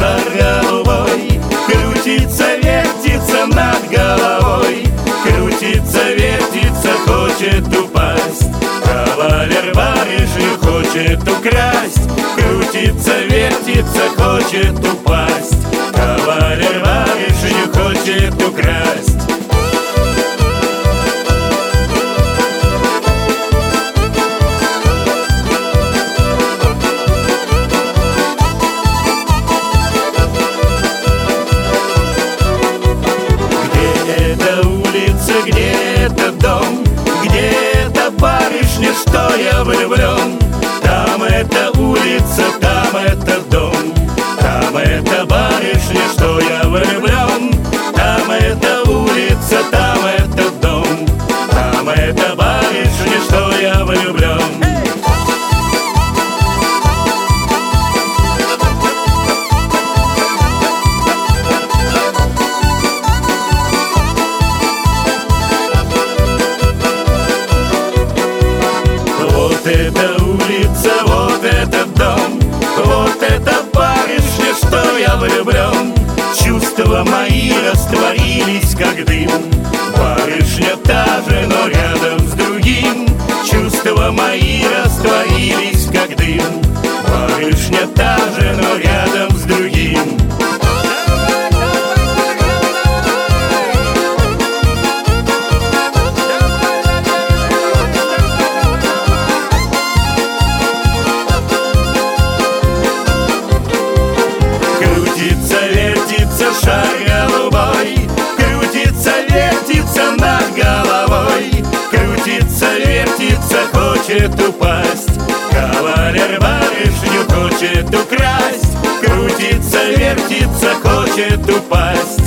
шар голубой, крутится, вертится над головой, крутится, вертится, хочет упасть. Кавалер барышню хочет украсть, крутится, вертится, хочет упасть. Кавалер барышню хочет украсть. Где этот дом, где эта барышня, что я влюблен? Там эта улица, там этот дом, там эта барышня, что я влюблен. Там эта улица, там этот дом, там эта барышня, что я влюблен. Вот эта улица, вот этот дом, вот эта барышня, что я влюблен. Чувства мои растворились, как дым. Барышня та же, но рядом с другим. Чувства мои растворились, как дым. Барышня та же, но рядом с другим. Шар голубой, крутится, вертится над головой, крутится, вертится, хочет упасть. Кавалер барышню хочет украсть, крутится, вертится, хочет упасть.